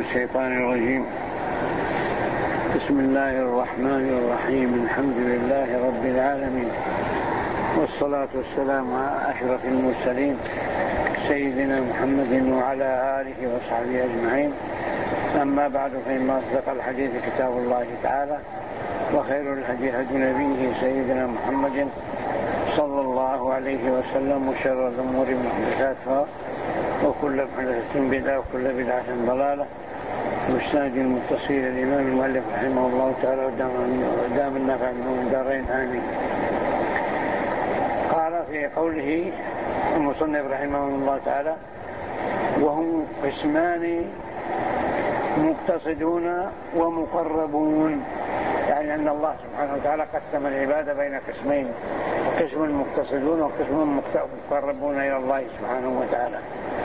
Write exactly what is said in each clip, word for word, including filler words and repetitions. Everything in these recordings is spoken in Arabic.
الشيطان الرجيم. بسم الله الرحمن الرحيم. الحمد لله رب العالمين، والصلاة والسلام على أشرف المرسلين سيدنا محمد وعلى آله وصحبه أجمعين. أما بعد، فإن أصدق الحديث كتاب الله تعالى، وخير الهدي هدي نبيه سيدنا محمد صلى الله عليه وسلم، وشر الأمور محدثاتها، وكل محدثة بدعة، وكل بدعة ضلالة. مستند المتصل الإمام المؤلف رحمه الله تعالى ودام النفع من الدارين آمين. قال في قوله المصنف رحمه الله تعالى: وهم قسمان مقتصدون ومقربون، يعني أن الله سبحانه وتعالى قسم العبادة بين قسمين: قسم مقتصدون وقسم مقربون إلى الله سبحانه وتعالى.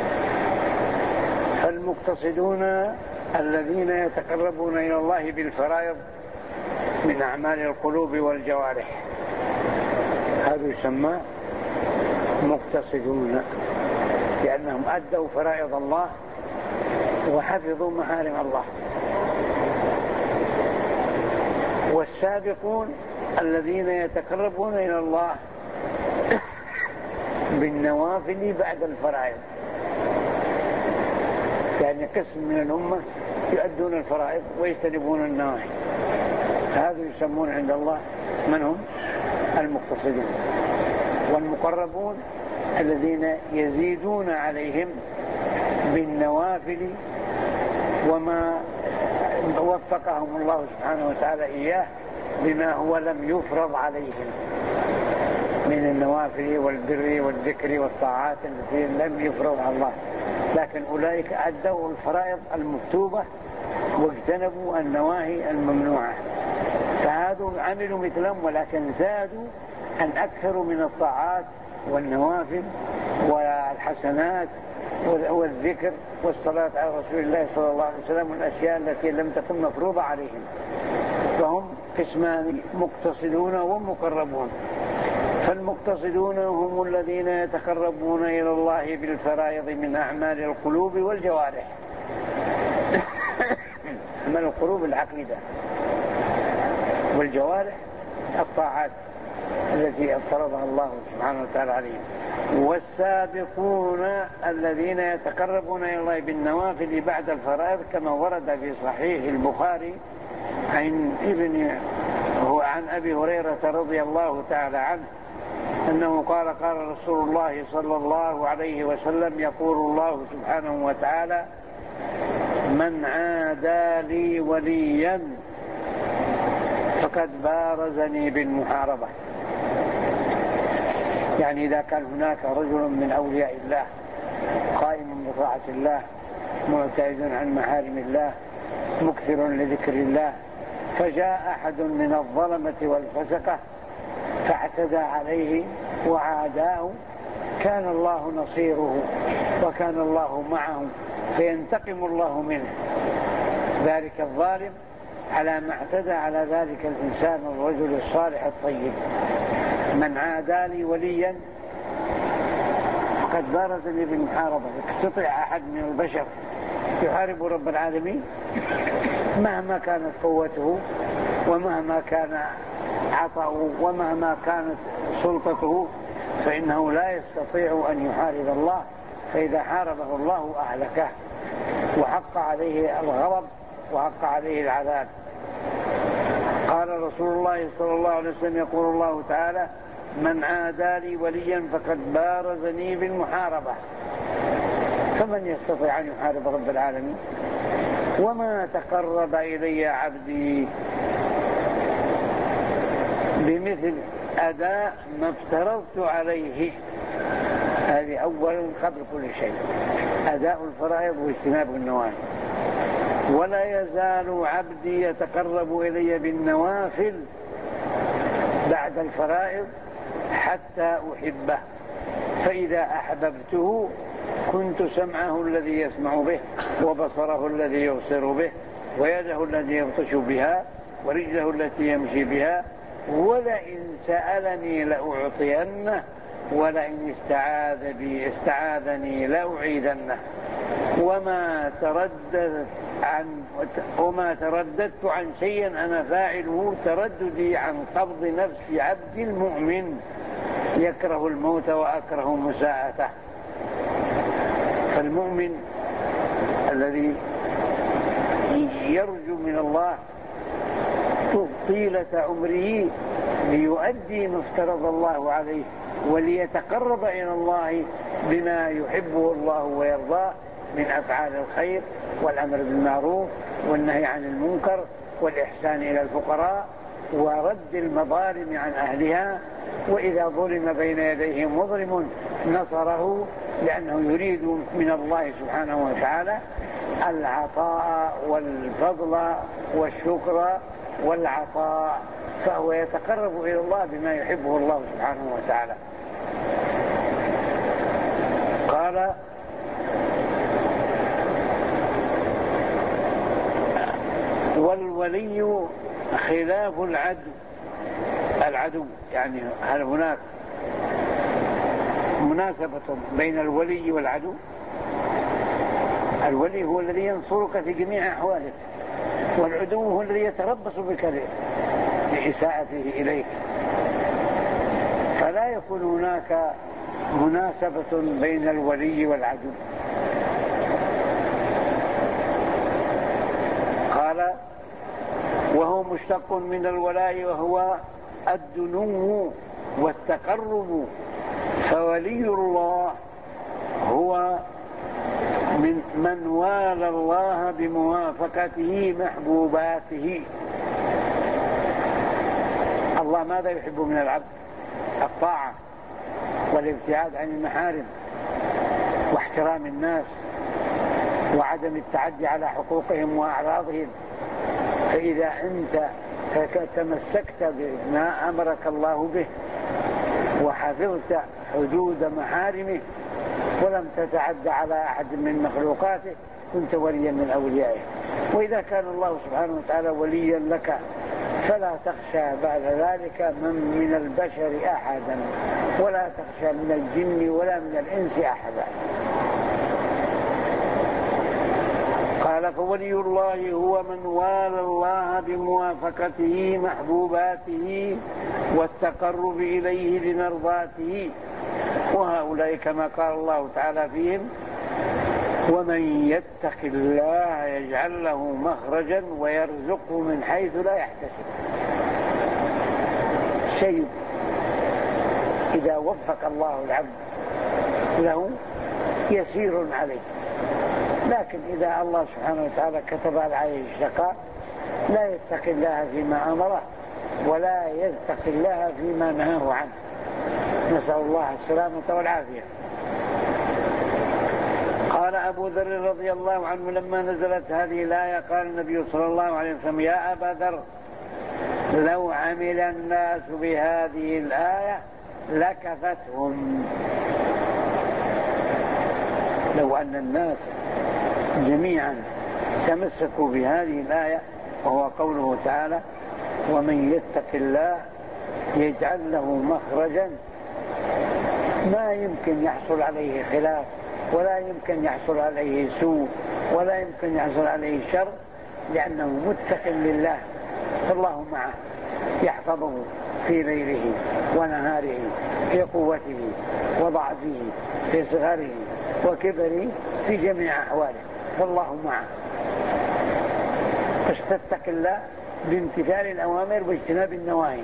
فالمقتصدون الذين يتقربون إلى الله بالفرائض من أعمال القلوب والجوارح، هذا يسمى مقتصدون، لأنهم أدوا فرائض الله وحفظوا محارم الله. والسابقون الذين يتقربون إلى الله بالنوافل بعد الفرائض، يعني قسم من الأمة يؤدون الفرائض ويجتنبون النواهي، هذا يسمون عند الله من هم؟ المقتصدون. والمقربون الذين يزيدون عليهم بالنوافل وما وفقهم الله سبحانه وتعالى إياه بما هو لم يفرض عليهم من النوافل والبر والذكر والطاعات التي لم يفرض على الله، لكن أولئك أدوا الفرائض المكتوبة واجتنبوا النواهي الممنوعة، فهذا عملوا مثلهم، ولكن زادوا أن أكثروا من الطاعات والنوافل والحسنات والذكر والصلاة على رسول الله صلى الله عليه وسلم، والأشياء التي لم تكن مفروضة عليهم. فهم قسمان: مقتصدون ومقربون. فالمقتصدون هم الذين يتقربون إلى الله بالفرائض من أعمال القلوب والجوارح. أعمال القلوب العقيدة، والجوارح الطاعات التي فرضها الله سبحانه وتعالى عليهم. والسابقون الذين يتقربون إلى الله بالنوافل بعد الفرائض، كما ورد في صحيح البخاري عن ابن هو عن أبي هريرة رضي الله تعالى عنه أنه قال: قال رسول الله صلى الله عليه وسلم: يقول الله سبحانه وتعالى: من عادى لي وليا فقد بارزني بالمحاربة. يعني إذا كان هناك رجل من أولياء الله قائم بطاعة الله، معتاد عن محارم الله، مكثر لذكر الله، فجاء أحد من الظلمة والفسقة فاعتدى عليه وعاداه، كان الله نصيره وكان الله معه، فينتقم الله منه ذلك الظالم على ما اعتدى على ذلك الإنسان الرجل الصالح الطيب. من عادى لي وليا فقد بارزني بالمحاربة. يستطيع أحد من البشر يحارب رب العالمين مهما كانت قوته ومهما كان عطاؤه ومهما كانت سلطته، فإنه لا يستطيع أن يحارب الله، فإذا حاربه الله أهلكه وحق عليه الغضب وحق عليه العذاب. قال رسول الله صلى الله عليه وسلم: يقول الله تعالى: من عادى لي وليا فقد بارزني بالمحاربة. فمن يستطيع أن يحارب رب العالمين؟ وما تقرب إلي عبدي بمثل أداء ما افترضت عليه. هذه أولا قبل كل شيء، أداء الفرائض واجتناب النواهي. ولا يزال عبدي يتقرب إلي بالنوافل بعد الفرائض حتى أحبه، فإذا أحببته كنت سمعه الذي يسمع به، وبصره الذي يبصر به، ويده التي يبطش بها، ورجله التي يمشي بها، ولئن سألني لأعطينه، ولئن استعاذ بي استعاذني لأعيذنه. وما ترددت عن وما ترددت عن شيء أنا فاعله ترددي عن قبض نفس عبد المؤمن يكره الموت وأكره مساءته. فالمؤمن الذي يرجو من الله طيلة عمره ليؤدي ما افترض الله عليه وليتقرب إلى الله بما يحبه الله ويرضاه من أفعال الخير والأمر بالمعروف والنهي عن المنكر والإحسان إلى الفقراء ورد المظالم عن أهلها، وإذا ظلم بين يديه مظلم نصره، لأنه يريد من الله سبحانه وتعالى العطاء والفضل والشكر والعطاء، فهو يتقرب إلى الله بما يحبه الله سبحانه وتعالى. قال والولي خلاف العدو. العدو يعني هل هناك مناسبة بين الولي والعدو؟ الولي هو الذي ينصرك في جميع أحوالك، والعدو هو الذي يتربص بك لإساءته إليك، فلا يكون هناك مناسبة بين الولي والعدو. قال وهو مشتق من الولاء وهو الدنو والتقرب، فولي الله هو من من والى الله بموافقته محبوباته. الله ماذا يحب من العبد؟ الطاعة والابتعاد عن المحارم واحترام الناس وعدم التعدي على حقوقهم وأعراضهم. فإذا أنت تمسكت بما أمرك الله به وحفظت حدود محارمه ولم تتعدى على أحد من مخلوقاته كنت وليا من أوليائه. وإذا كان الله سبحانه وتعالى وليا لك فلا تخشى بعد ذلك من, من البشر أحدا، ولا تخشى من الجن ولا من الإنس أحدا. قال فولي الله هو من والى الله بموافقته محبوباته والتقرب إليه بمرضاته. وهؤلاء كما قال الله تعالى فيهم ومن يتق الله يجعل له مخرجا ويرزقه من حيث لا يحتسب. شيء إذا وفق الله العبد له يسير عليه، لكن إذا الله سبحانه وتعالى كتب عليه الشقاء لا يتقي الله فيما أمره ولا يتقي الله فيما نهاه عنه، نسأل الله السلامة والعافية. قال أبو ذر رضي الله عنه لما نزلت هذه الآية قال النبي صلى الله عليه وسلم يا أبا ذر لو عمل الناس بهذه الآية لكفتهم. لو أن الناس جميعا تمسكوا بهذه الآية، وهو قوله تعالى ومن يتق الله يجعل له مخرجا، ما يمكن يحصل عليه خلاف ولا يمكن يحصل عليه سوء ولا يمكن يحصل عليه شر، لأنه متق لله، فالله معه يحفظه في ليله ونهاره، في قوته وضعفه، في صغره وكبره، في جميع أحواله، فالله معه. فاستتق الله بامتثال الأوامر واجتناب النواهي.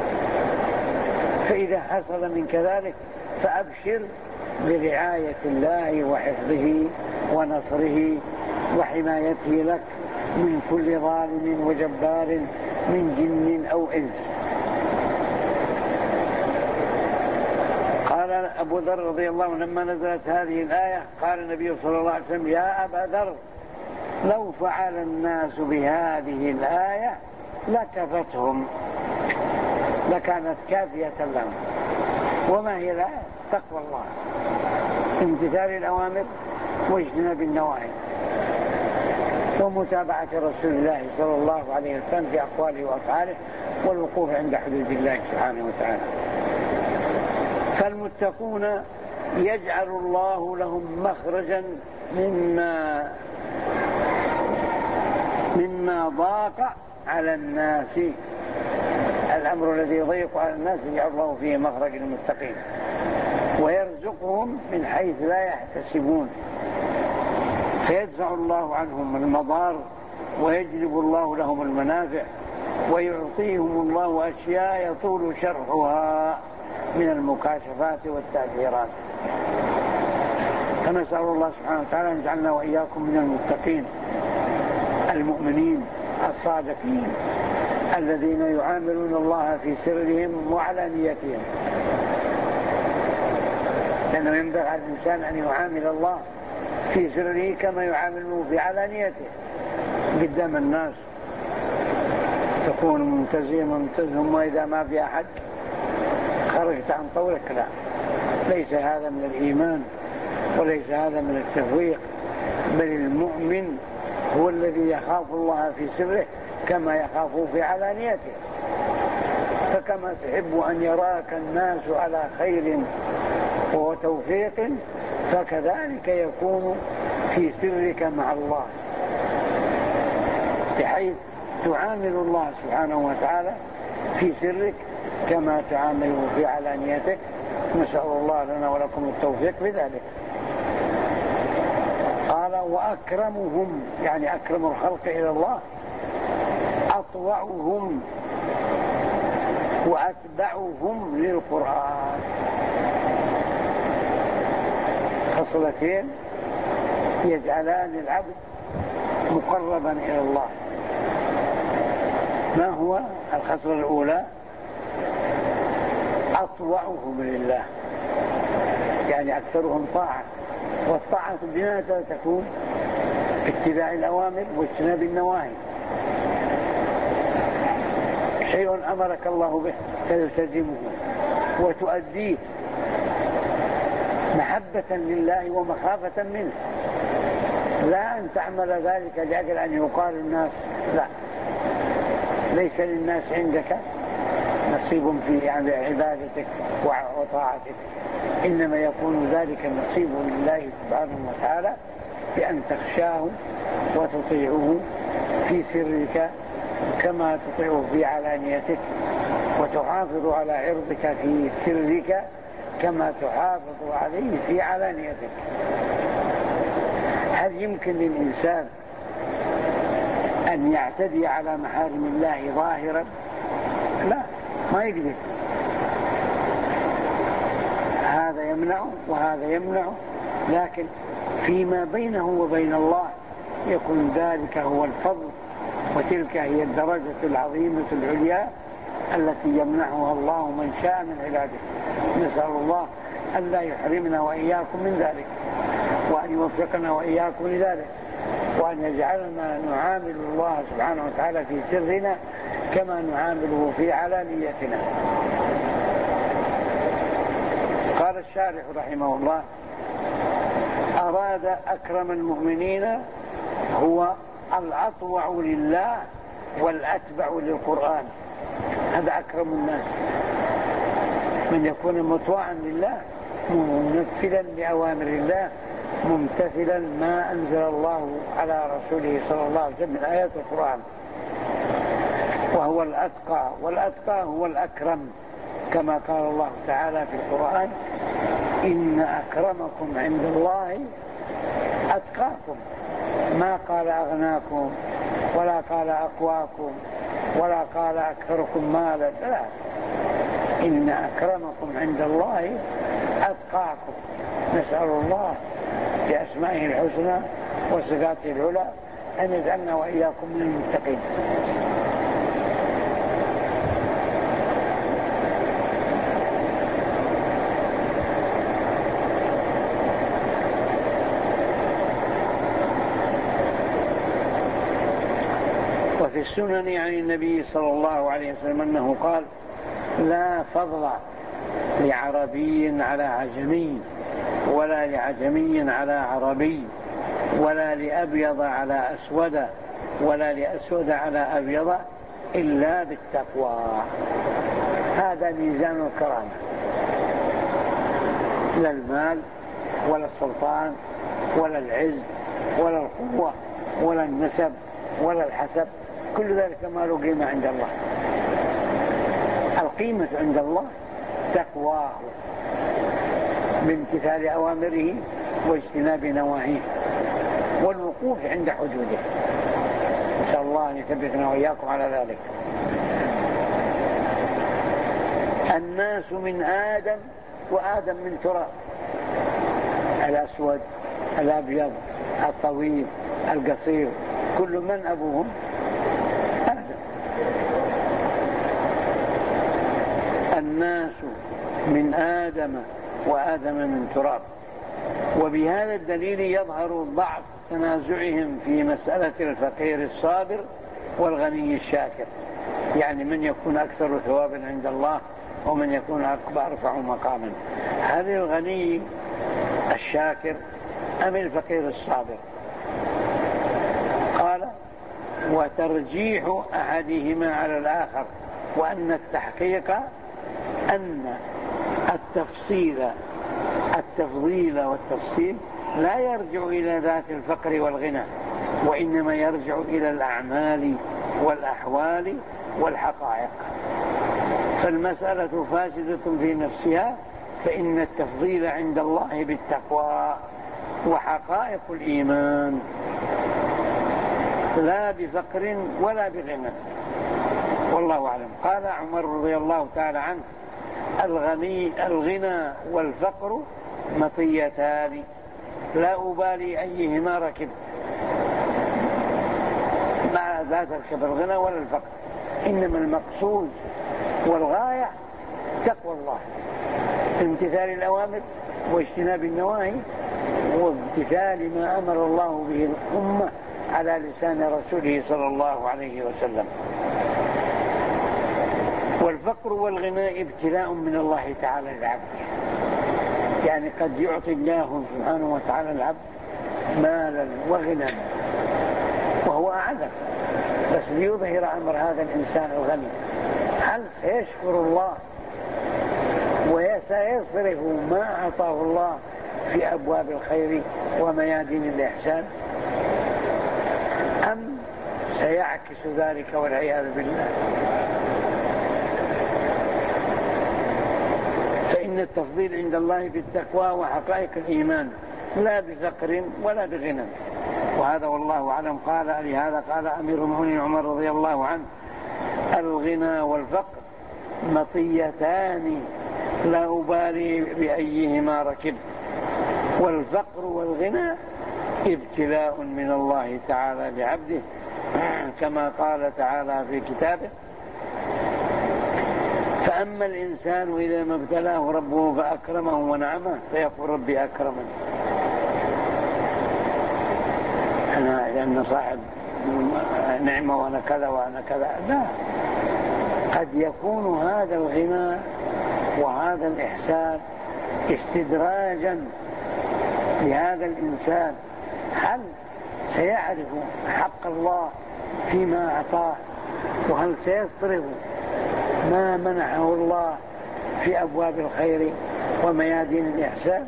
فإذا حصل من كذلك فأبشر برعاية الله وحفظه ونصره وحمايته لك من كل ظالم وجبار من جن أو إنس. قال أبو ذر رضي الله عنه لما نزلت هذه الآية قال النبي صلى الله عليه وسلم يا أبا ذر لو فعل الناس بهذه الآية لكفتهم، لكانت كافية لهم. وما هي الآية؟ تقوى الله، امتثال الأوامر واجتناب النواهي ومتابعة رسول الله صلى الله عليه وسلم في أقواله وأفعاله والوقوف عند حدود الله سبحانه وتعالى. فالمتقون يجعل الله لهم مخرجا مما مما ضاق على الناس. الأمر الذي يضيق على الناس يجعل الله فيه مخرج المتقين، ويرزقهم من حيث لا يحتسبون، فيدفع الله عنهم المضار ويجلب الله لهم المنافع، ويعطيهم الله أشياء يطول شرحها من المكاشفات والتأثيرات. فنسأل الله سبحانه وتعالى أن يجعلنا وإياكم من المتقين المؤمنين الصادقين الذين يعاملون الله في سرهم وعلانيتهم، لأنه ينبغي على الإنسان أن يعامل الله في سره كما يعامله في علانيته قدام الناس، تكون ممتزما ممتزهم، وإذا ما في أحد خرجت عن طورك. لا، ليس هذا من الإيمان وليس هذا من التفويق، بل المؤمن هو الذي يخاف الله في سره كما يخافه في علانيته. فكما تحب أن يراك الناس على خير وتوفيق، فكذلك يكون في سرك مع الله، بحيث تعامل الله سبحانه وتعالى في سرك كما تعامله في علانيتك. نسأل الله لنا ولكم التوفيق بذلك. قال وأكرمهم، يعني أكرم الخلق إلى الله، أطوعهم وأتبعهم للقرآن. خصلتين يجعلان العبد مقربا إلى الله. ما هو الخصلة الأولى؟ أطوعهم لله، يعني أكثرهم طاعة، والطاعة بماذا تكون؟ اتباع الأوامر واجتناب النواهي. شيء أمرك الله به تلتزمه وتؤديه محبة لله ومخافة منه، لا أن تعمل ذلك لأجل أن يقال الناس، لا، ليس للناس عندك نصيب في عبادتك وطاعتك، إنما يكون ذلك النصيب لله سبحانه وتعالى بأن تخشاه وتطيعه في سرك كما تطيعه في علانيتك، وتحافظ على عرضك في سرك كما تحافظ عليه في علانيتك. هل يمكن للإنسان أن يعتدي على محارم الله ظاهرا؟ لا، ما يقدر. هذا يمنع وهذا يمنع، لكن فيما بينه وبين الله يكون ذلك هو الفضل، وتلك هي الدرجة العظيمة العليا التي يمنحها الله من شاء من عباده. نسأل الله أن لا يحرمنا وإياكم من ذلك، وأن يوفقنا وإياكم لذلك، وأن يجعلنا نعامل الله سبحانه وتعالى في سرنا كما نعامله في علانيتنا. قال الشارح رحمه الله: أراد أكرم المؤمنين هو الأطوع لله والأتبع للقرآن. هذا أكرم الناس، من يكون مطوعا لله ممثلا لأوامر الله، ممتثلا ما أنزل الله على رسوله صلى الله عليه وسلم من آيات القرآن، وهو الأتقى، والأتقى هو الأكرم، كما قال الله تعالى في القرآن: إن أكرمكم عند الله أتقاكم. ما قال أغناكم ولا قال أقواكم ولا قال أكثركم مالا، لا، إن أكرمكم عند الله أتقاكم. نسأل الله بأسمائه الحسنى وصفاته العلى أن يجعلنا وإياكم من المتقين. وفي السنن عن النبي صلى الله عليه وسلم أنه قال: لا فضل لعربي على عجمي، ولا لعجمي على عربي، ولا لأبيض على أسود، ولا لأسود على أبيض، إلا بالتقوى. هذا ميزان الكرامة، لا المال ولا السلطان ولا العز ولا القوة ولا النسب ولا الحسب، كل ذلك ما له قيمة عند الله. القيمة عند الله تقواه بامتثال أوامره واجتناب نواهيه والوقوف عند حدوده. نسأل الله أن يثبتنا وإياكم على ذلك. الناس من آدم، وآدم من تراب، الأسود الأبيض الطويل القصير، كل من أبوهم آدم. الناس من آدم وآدم من تراب. وبهذا الدليل يظهر ضعف تنازعهم في مسألة الفقير الصابر والغني الشاكر، يعني من يكون أكثر ثوابا عند الله ومن يكون أرفع مقاما، هل الغني الشاكر أم الفقير الصابر؟ قال: وترجيح أحدهما على الآخر، وأن التحقيق أن التفصيل التفضيل والتفصيل لا يرجع إلى ذات الفقر والغنى، وإنما يرجع إلى الأعمال والأحوال والحقائق. فالمسألة فاسدة في نفسها، فإن التفضيل عند الله بالتقوى وحقائق الإيمان، لا بفقر ولا بغنى، والله أعلم. قال عمر رضي الله تعالى عنه: الغني الغنى والفقر مطيتان لا أبالي أيهما ركبت. مع لا تركب الغنى ولا الفقر، إنما المقصود والغاية تقوى الله، امتثال الأوامر واجتناب النواهي وامتثال ما أمر الله به الأمة على لسان رسوله صلى الله عليه وسلم. والفقر والغنى ابتلاء من الله تعالى للعبد، يعني قد يعطي الله سبحانه وتعالى العبد مالا وغنى وهو أعلم، بس ليظهر أمر هذا الإنسان الغني، هل سيشكر الله وسيصرف ما أعطاه الله في أبواب الخير وميادين الإحسان، أم سيعكس ذلك والعياذ بالله؟ فإن التفضيل عند الله بالتقوى وحقائق الإيمان، لا بفقر ولا بغنى. وهذا والله أعلم. قال لهذا قال أمير المؤمنين عمر رضي الله عنه: الغنى والفقر مطيتان لا أبالي بأيهما ركبت. والفقر والغنى ابتلاء من الله تعالى لعبده، كما قال تعالى في كتابه: فأما الإنسان إذا ما ابتلاه ربه فأكرمه ونعمه فيقول ربي أكرمن. أنا لأن صاحب نعمة وأنا كذا وأنا كذا، لا، قد يكون هذا الغنى وهذا الإحسان استدراجا لهذا الإنسان، هل سيعرف حق الله فيما أعطاه، وهل سيصرف ما منحه الله في أبواب الخير وميادين الإحسان؟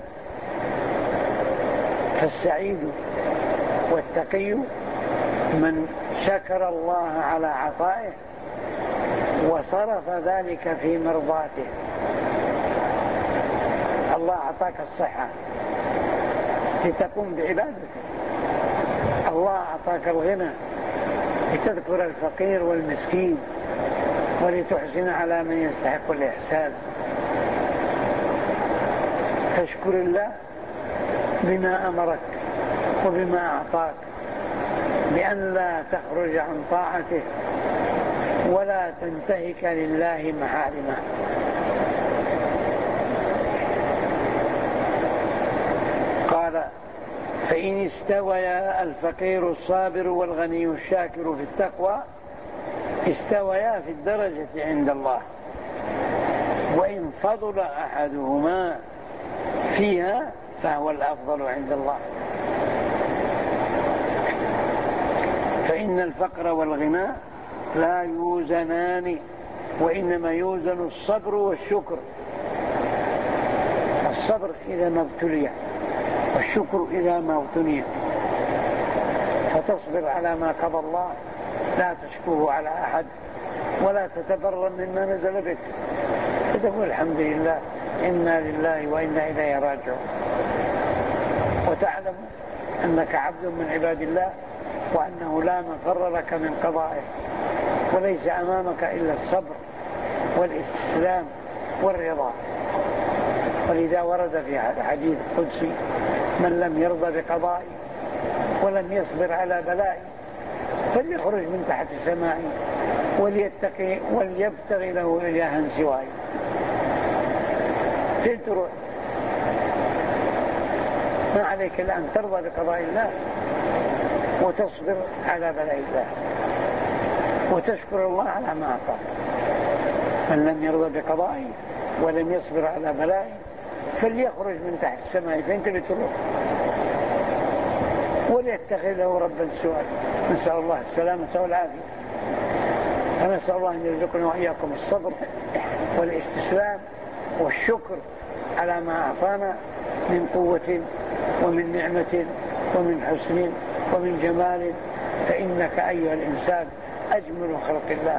فالسعيد والتقي من شكر الله على عطائه وصرف ذلك في مرضاته. الله أعطاك الصحة لتقوم بعبادته، الله أعطاك الغنى لتذكر الفقير والمسكين ولتحسن على من يستحق الإحسان. فاشكر الله بما أمرك وبما أعطاك، بأن لا تخرج عن طاعته ولا تنتهك لله محارمه. قال: فإن استويا الفقير الصابر والغني الشاكر في التقوى استويا في الدرجة عند الله، وإن فضل أحدهما فيها فهو الأفضل عند الله. فإن الفقر والغنى لا يوزنان، وإنما يوزن الصبر والشكر. الصبر إذا ما ابتلي والشكر إذا ما ابتلي. وتصبر على ما قضى الله، لا تشكوه على أحد ولا تتبرم مما نزل بك، وتقول الحمد لله إنا لله وإنا إليه راجعون، وتعلم أنك عبد من عباد الله، وأنه لا مفر لك من قضائه، وليس أمامك إلا الصبر والاستسلام والرضا. ولذا ورد في هذا الحديث القدسي: من لم يرضى بقضائي ولم يصبر على بلائي فليخرج من تحت سمائي وليتقي وليبتغي له إلها سواي. فين تروح؟ ما عليك إلا أن ترضى بقضاء الله وتصبر على بلاء الله وتشكر الله على ما أعطاه. من لم يرضى بقضائي ولم يصبر على بلائي فليخرج من تحت السماء. فين تروح؟ وليتخذ له ربا سواء. نسأل الله السلامة والعافية. فنسأل الله أن يرزقنا وإياكم الصبر والاستسلام والشكر على ما أعطانا من قوة ومن نعمة ومن حسن ومن جمال، فإنك أيها الإنسان أجمل خلق الله.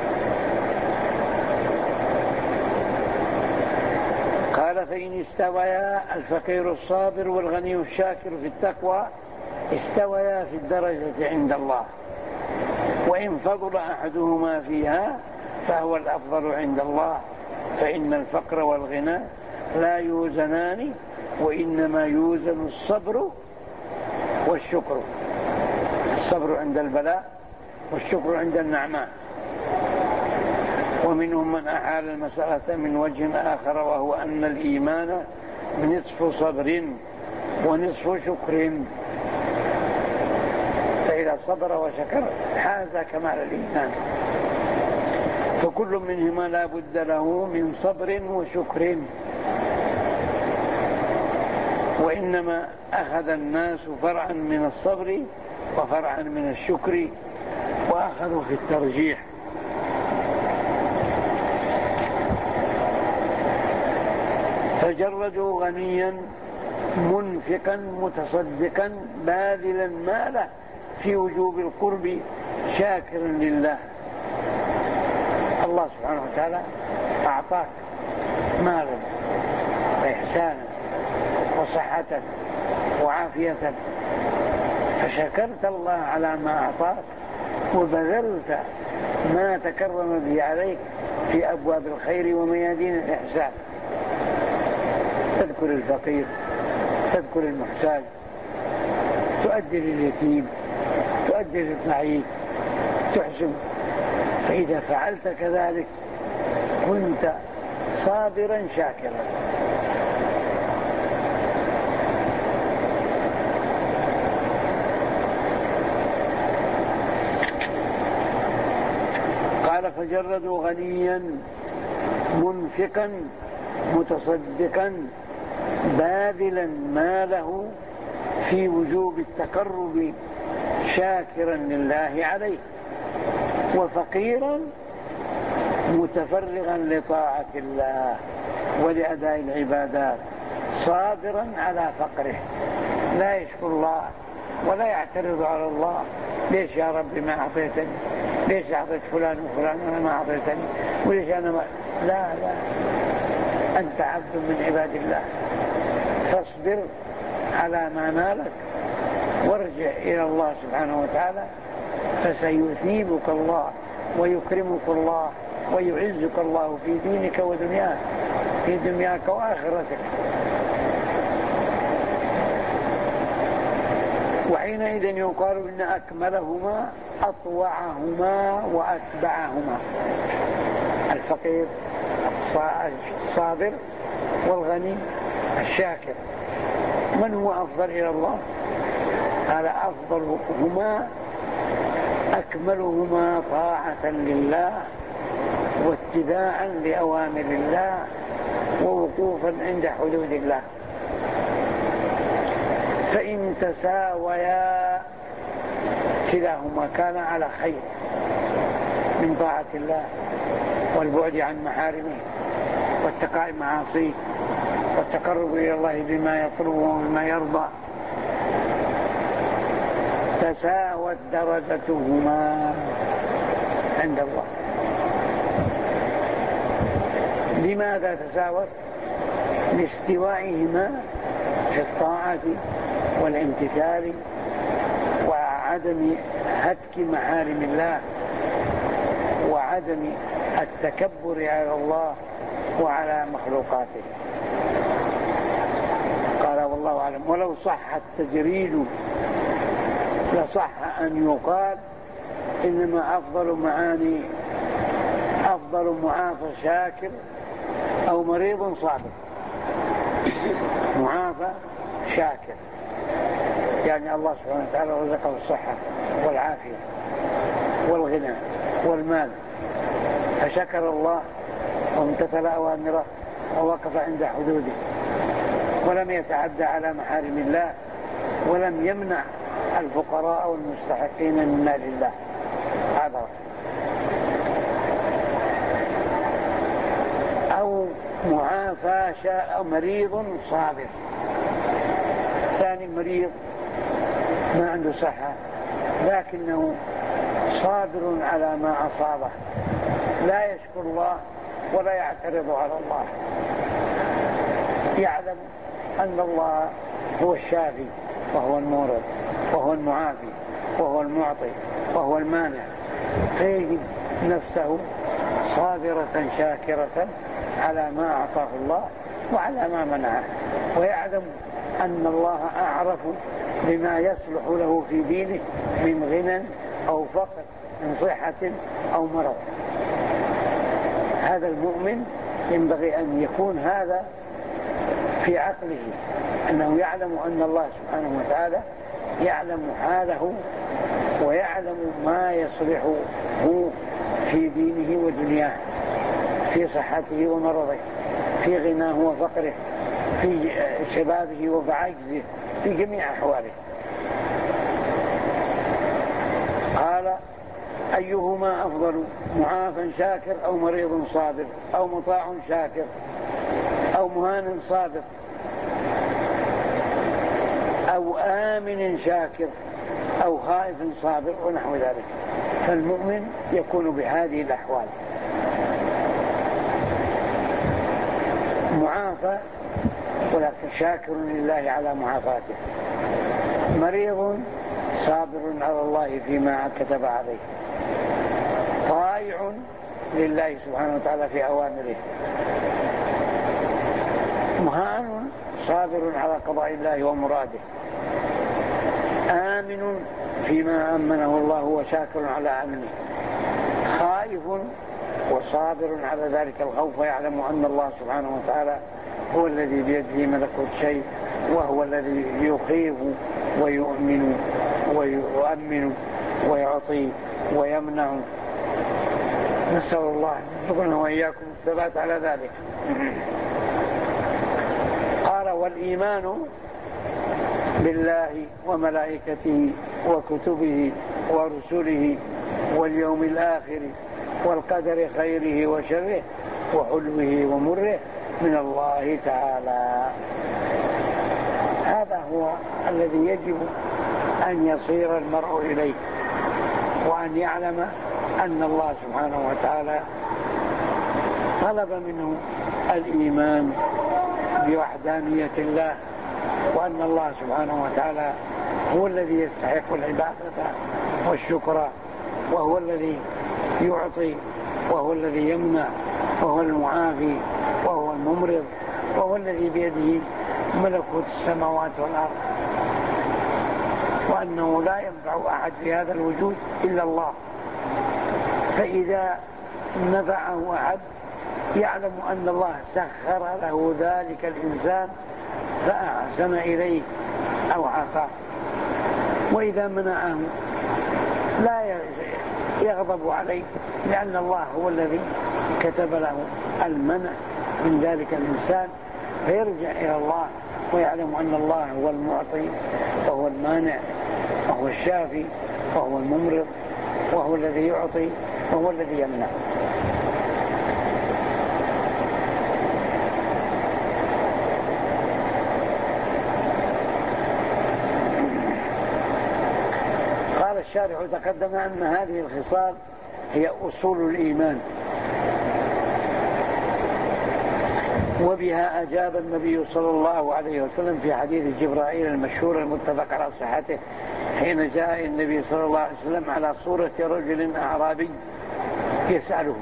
قال: فإن استويا الفقير الصابر والغني الشاكر في التقوى استويا في الدرجة عند الله، وإن فضل أحدهما فيها فهو الأفضل عند الله، فإن الفقر والغنى لا يوزنان، وإنما يوزن الصبر والشكر. الصبر عند البلاء والشكر عند النعماء. ومنهم من أحال المسألة من وجه آخر، وهو أن الإيمان نصف صبر ونصف شكر، فإذا صبر وشكر حاز كمال الإيمان. فكل منهما لا بد له من صبر وشكر، وإنما أخذ الناس فرعا من الصبر وفرعا من الشكر، وأخذوا في الترجيح. فجردوا غنيا منفقا متصدقا باذلا ماله في وجوب القرب شاكرا لله. الله سبحانه وتعالى أعطاك مالا وإحسانا وصحة وعافية، فشكرت الله على ما أعطاك وبذلت ما تكرم به عليك في أبواب الخير وميادين الإحسان. تذكر الفقير، تذكر المحتاج، تؤدي لليتيم، تؤدي للضعيف، تحسن. فإذا فعلت كذلك كنت صابرا شاكرا. قال: فجردوا غنيا منفقا متصدقا باذلا ماله في وجوب التقرب شاكرا لله عليه، وفقيرا متفرغا لطاعة الله ولأداء العبادات، صابرا على فقره، لا يشكر الله ولا يعترض على الله: ليش يا ربي ما أعطيتني؟ ليش أعطيت فلان وفلان وأنا ما أعطيتني؟ وليش أنا ما... لا لا، أنت عبد من عباد الله، فاصبر على ما نالك وارجع إلى الله سبحانه وتعالى، فسيثيبك الله ويكرمك الله ويعزك الله في دينك ودنياك، في دنياك وآخرتك. وحينئذ يقال إن أكملهما أطوعهما وأتبعهما: الفقير الصابر والغني الشاكر. من هو أفضل إلى الله؟ قال: أفضلهما أكملهما طاعة لله واتباعا لأوامر الله ووقوفا عند حدود الله. فإن تساويا كلاهما كان على خير من طاعة الله والبعد عن محارمه واتقاء معاصيه والتقرب إلى الله بما يطلبه وبما يرضى. تساوت درجتهما عند الله. لماذا تساوت؟ لاستوائهما في الطاعة والامتثال وعدم هتك محارم الله وعدم التكبر على الله وعلى مخلوقاته. قال والله أعلم. ولو صح التجريد لصح أن يقال إنما أفضل معاني أفضل معافى شاكر أو مريض صابر. معافى شاكر يعني الله سبحانه وتعالى رزقه الصحة والعافية والغنى والمال فشكر الله وامتثل أوامره ووقف عند حدوده ولم يتعدى على محارم الله ولم يمنع الفقراء والمستحقين من مال الله. هذا أو معافى شاء مريض صابر. ثاني مريض ما عنده صحة لكنه صابر على ما أصابه لا يشكر الله ولا يعترض على الله، يعلم أن الله هو الشافي وهو المورد وهو المعافي وهو المعطي وهو المانع، فيجد نفسه صابرة شاكرة على ما أعطاه الله وعلى ما منعه، ويعلم أن الله أعرف بما يصلح له في دينه من غنى أو فقر، من صحة أو مرض. هذا المؤمن ينبغي أن يكون هذا في عقله، أنه يعلم أن الله سبحانه وتعالى يعلم حاله ويعلم ما يصلحه في دينه ودنياه، في صحته ومرضه، في غناه وفقره، في شبابه وبعجزه، في جميع أحواله. قال أيهما أفضل؟ معافى شاكر أو مريض صابر أو مطاع شاكر أو مهان صابر أو آمن شاكر أو خائف صابر ونحو ذلك. فالمؤمن يكون بهذه الأحوال: معافى ولكن شاكر لله على معافاته، مريض صابر على الله فيما كتب عليه، طائع لله سبحانه وتعالى في أوامره، مهان صابر على قضاء الله ومراده، آمن فيما أمنه الله وشاكر على أمنه، خائف وصابر على ذلك الخوف ويعلم أن الله سبحانه وتعالى هو الذي بيده ملكوت شيء، وهو الذي يخيف ويؤمن ويؤمن ويعطي ويمنع. نسأل الله يرزقنا وإياكم الثبات على ذلك. قال: والإيمان بالله وملائكته وكتبه ورسله واليوم الآخر والقدر خيره وشره وحلوه ومره من الله تعالى. هذا هو الذي يجب أن يصير المرء إليه، وأن يعلم أن الله سبحانه وتعالى طلب منه الإيمان بوحدانية الله، وأن الله سبحانه وتعالى هو الذي يستحق العبادة والشكر، وهو الذي يعطي، وهو الذي يمنع، وهو المعافي، وهو الممرض، وهو الذي بيده ملكوت السماوات والأرض، وأنه لا ينفع أحد في هذا الوجود إلا الله. فإذا نفعه أحد يعلم أن الله سخر له ذلك الإنسان فأحسن إليه أو عافاه، وإذا منعه لا يغضب عليه، لأن الله هو الذي كتب له المنع من ذلك الإنسان، فيرجع إلى الله ويعلم أن الله هو المعطي وهو المانع وهو الشافي وهو الممرض وهو الذي يعطي وهو الذي يمنع. الشارح تقدم أن هذه الخصال هي أصول الإيمان، وبها أجاب النبي صلى الله عليه وسلم في حديث جبرائيل المشهور المتفق على صحته حين جاء النبي صلى الله عليه وسلم على صورة رجل أعرابي يسأله،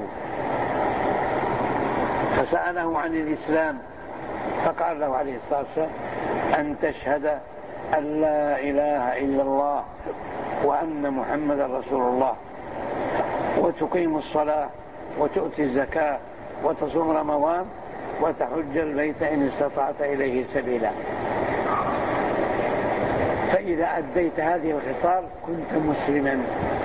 فسأله عن الإسلام فقال له عليه الصلاة والسلام: أن تشهد أن لا إله إلا الله وأن محمد رسول الله، وتقيم الصلاة وتؤتي الزكاة وتصوم رمضان وتحج البيت إن استطعت إليه سبيلا. فإذا أديت هذه الخصال كنت مسلما.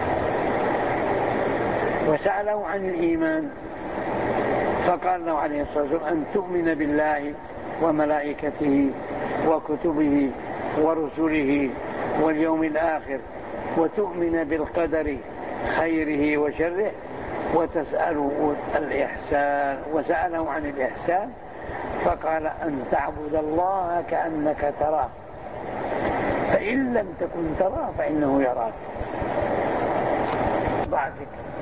وسأله عن الإيمان فقال له عليه الصلاة والسلام: أن تؤمن بالله وملائكته وكتبه ورسله واليوم الآخر، وتؤمن بالقدر خيره وشره، وتسأله الإحسان. وسأله عن الإحسان فقال: أن تعبد الله كأنك تراه، فإن لم تكن تراه فإنه يراك. ضع فكرة